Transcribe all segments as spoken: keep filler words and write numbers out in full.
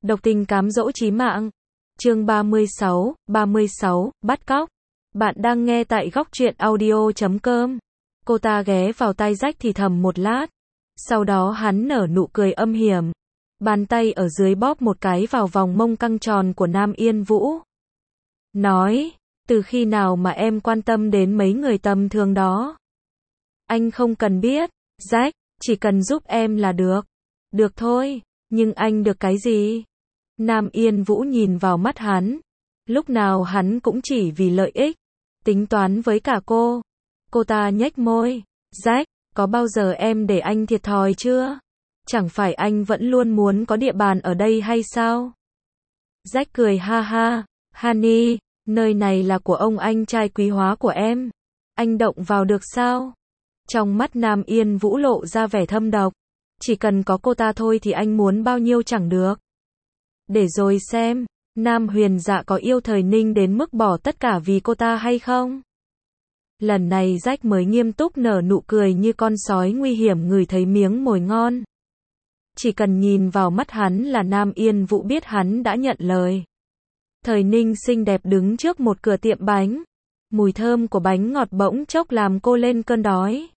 Độc tình cám dỗ chí mạng. Chương ba mươi sáu, ba mươi sáu, bắt cóc. Bạn đang nghe tại góc truyện audio chấm com. Cô ta ghé vào tai Jack thì thầm một lát. Sau đó hắn nở nụ cười âm hiểm. Bàn tay ở dưới bóp một cái vào vòng mông căng tròn của Nam Yên Vũ. Nói, từ khi nào mà em quan tâm đến mấy người tầm thường đó? Anh không cần biết, Jack, chỉ cần giúp em là được. Được thôi, nhưng anh được cái gì? Nam Yên Vũ nhìn vào mắt hắn. Lúc nào hắn cũng chỉ vì lợi ích. Tính toán với cả cô. Cô ta nhếch môi. Jack, có bao giờ em để anh thiệt thòi chưa? Chẳng phải anh vẫn luôn muốn có địa bàn ở đây hay sao? Jack cười ha ha. Honey, nơi này là của ông anh trai quý hóa của em. Anh động vào được sao? Trong mắt Nam Yên Vũ lộ ra vẻ thâm độc. Chỉ cần có cô ta thôi thì anh muốn bao nhiêu chẳng được. Để rồi xem, Nam Huyền Dạ có yêu Thời Ninh đến mức bỏ tất cả vì cô ta hay không? Lần này Jack mới nghiêm túc nở nụ cười như con sói nguy hiểm ngửi thấy miếng mồi ngon. Chỉ cần nhìn vào mắt hắn là Nam Yên Vũ biết hắn đã nhận lời. Thời Ninh xinh đẹp đứng trước một cửa tiệm bánh. Mùi thơm của bánh ngọt bỗng chốc làm cô lên cơn đói.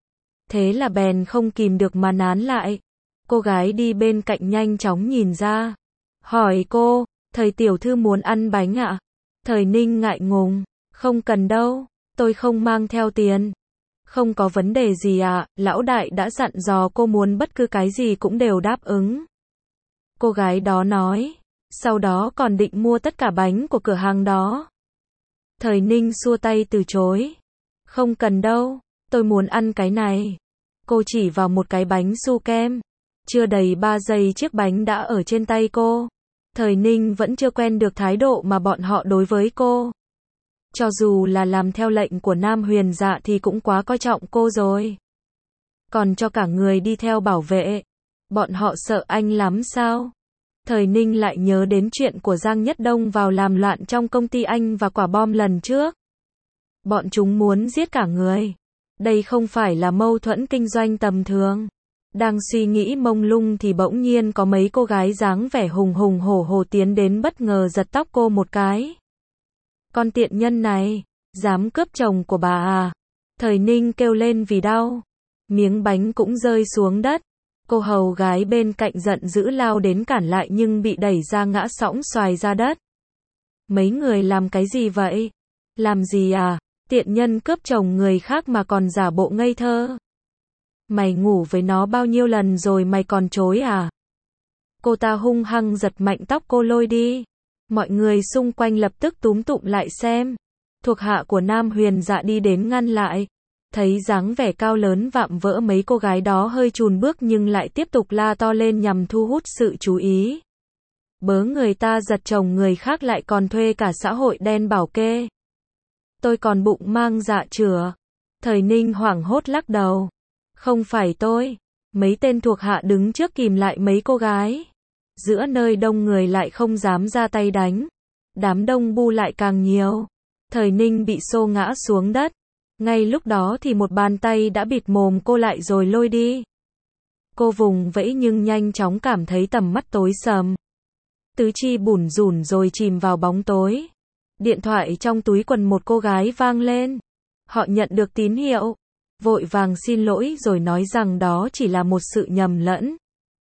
Thế là bèn không kìm được mà nán lại. Cô gái đi bên cạnh nhanh chóng nhìn ra. Hỏi cô, Thời tiểu thư muốn ăn bánh ạ? Thời Ninh ngại ngùng. Không cần đâu, tôi không mang theo tiền. Không có vấn đề gì ạ, lão đại đã dặn dò cô muốn bất cứ cái gì cũng đều đáp ứng. Cô gái đó nói. Sau đó còn định mua tất cả bánh của cửa hàng đó. Thời Ninh xua tay từ chối. Không cần đâu, tôi muốn ăn cái này. Cô chỉ vào một cái bánh su kem. Chưa đầy ba giây chiếc bánh đã ở trên tay cô. Thời Ninh vẫn chưa quen được thái độ mà bọn họ đối với cô. Cho dù là làm theo lệnh của Nam Huyền Dạ thì cũng quá coi trọng cô rồi. Còn cho cả người đi theo bảo vệ. Bọn họ sợ anh lắm sao? Thời Ninh lại nhớ đến chuyện của Giang Nhất Đông vào làm loạn trong công ty anh và quả bom lần trước. Bọn chúng muốn giết cả người. Đây không phải là mâu thuẫn kinh doanh tầm thường. Đang suy nghĩ mông lung thì bỗng nhiên có mấy cô gái dáng vẻ hùng hùng hổ hổ tiến đến bất ngờ giật tóc cô một cái. Con tiện nhân này, dám cướp chồng của bà à? Thời Ninh kêu lên vì đau. Miếng bánh cũng rơi xuống đất. Cô hầu gái bên cạnh giận dữ lao đến cản lại nhưng bị đẩy ra ngã sõng xoài ra đất. Mấy người làm cái gì vậy? Làm gì à? Tiện nhân cướp chồng người khác mà còn giả bộ ngây thơ. Mày ngủ với nó bao nhiêu lần rồi mày còn chối à? Cô ta hung hăng giật mạnh tóc cô lôi đi. Mọi người xung quanh lập tức túm tụm lại xem. Thuộc hạ của Nam Huyền Dạ đi đến ngăn lại. Thấy dáng vẻ cao lớn vạm vỡ mấy cô gái đó hơi chùn bước nhưng lại tiếp tục la to lên nhằm thu hút sự chú ý. Bớ người ta giật chồng người khác lại còn thuê cả xã hội đen bảo kê. Tôi còn bụng mang dạ chửa. Thời Ninh hoảng hốt lắc đầu. Không phải tôi. Mấy tên thuộc hạ đứng trước kìm lại mấy cô gái. Giữa nơi đông người lại không dám ra tay đánh. Đám đông bu lại càng nhiều. Thời Ninh bị xô ngã xuống đất. Ngay lúc đó thì một bàn tay đã bịt mồm cô lại rồi lôi đi. Cô vùng vẫy nhưng nhanh chóng cảm thấy tầm mắt tối sầm. Tứ chi bủn rủn rồi chìm vào bóng tối. Điện thoại trong túi quần một cô gái vang lên. Họ nhận được tín hiệu. Vội vàng xin lỗi rồi nói rằng đó chỉ là một sự nhầm lẫn.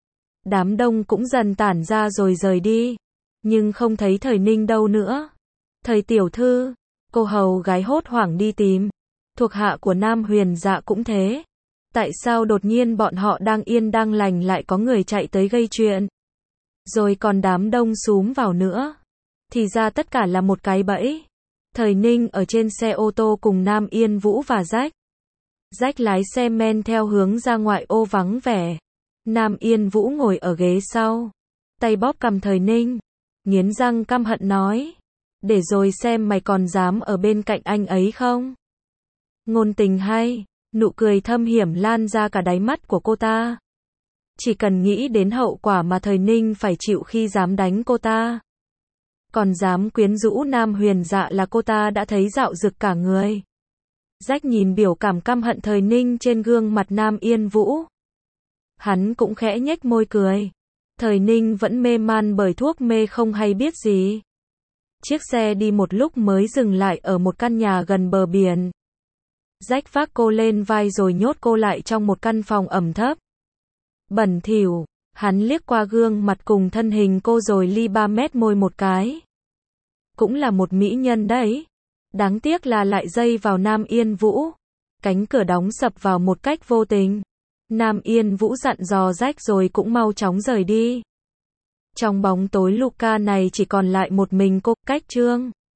Đám đông cũng dần tản ra rồi rời đi. Nhưng không thấy Thời Ninh đâu nữa. Thời tiểu thư, cô hầu gái hốt hoảng đi tìm. Thuộc hạ của Nam Huyền Dạ cũng thế. Tại sao đột nhiên bọn họ đang yên đang lành lại có người chạy tới gây chuyện? Rồi còn đám đông xúm vào nữa. Thì ra tất cả là một cái bẫy. Thời Ninh ở trên xe ô tô cùng Nam Yên Vũ và Jack. Jack lái xe men theo hướng ra ngoại ô vắng vẻ. Nam Yên Vũ ngồi ở ghế sau. Tay bóp cằm Thời Ninh. Nghiến răng căm hận nói. Để rồi xem mày còn dám ở bên cạnh anh ấy không? Ngôn tình hay, nụ cười thâm hiểm lan ra cả đáy mắt của cô ta. Chỉ cần nghĩ đến hậu quả mà Thời Ninh phải chịu khi dám đánh cô ta. Còn dám quyến rũ Nam Huyền Dạ là cô ta đã thấy dạo rực cả người. Jack nhìn biểu cảm căm hận Thời Ninh trên gương mặt Nam Yên Vũ. Hắn cũng khẽ nhếch môi cười. Thời Ninh vẫn mê man bởi thuốc mê không hay biết gì. Chiếc xe đi một lúc mới dừng lại ở một căn nhà gần bờ biển. Jack vác cô lên vai rồi nhốt cô lại trong một căn phòng ẩm thấp. Bẩn thỉu, hắn liếc qua gương mặt cùng thân hình cô rồi li ba mét môi một cái. Cũng là một mỹ nhân đấy. Đáng tiếc là lại dây vào Nam Yên Vũ. Cánh cửa đóng sập vào một cách vô tình. Nam Yên Vũ dặn dò Jack rồi cũng mau chóng rời đi. Trong bóng tối Luca này chỉ còn lại một mình cô, cách Trương.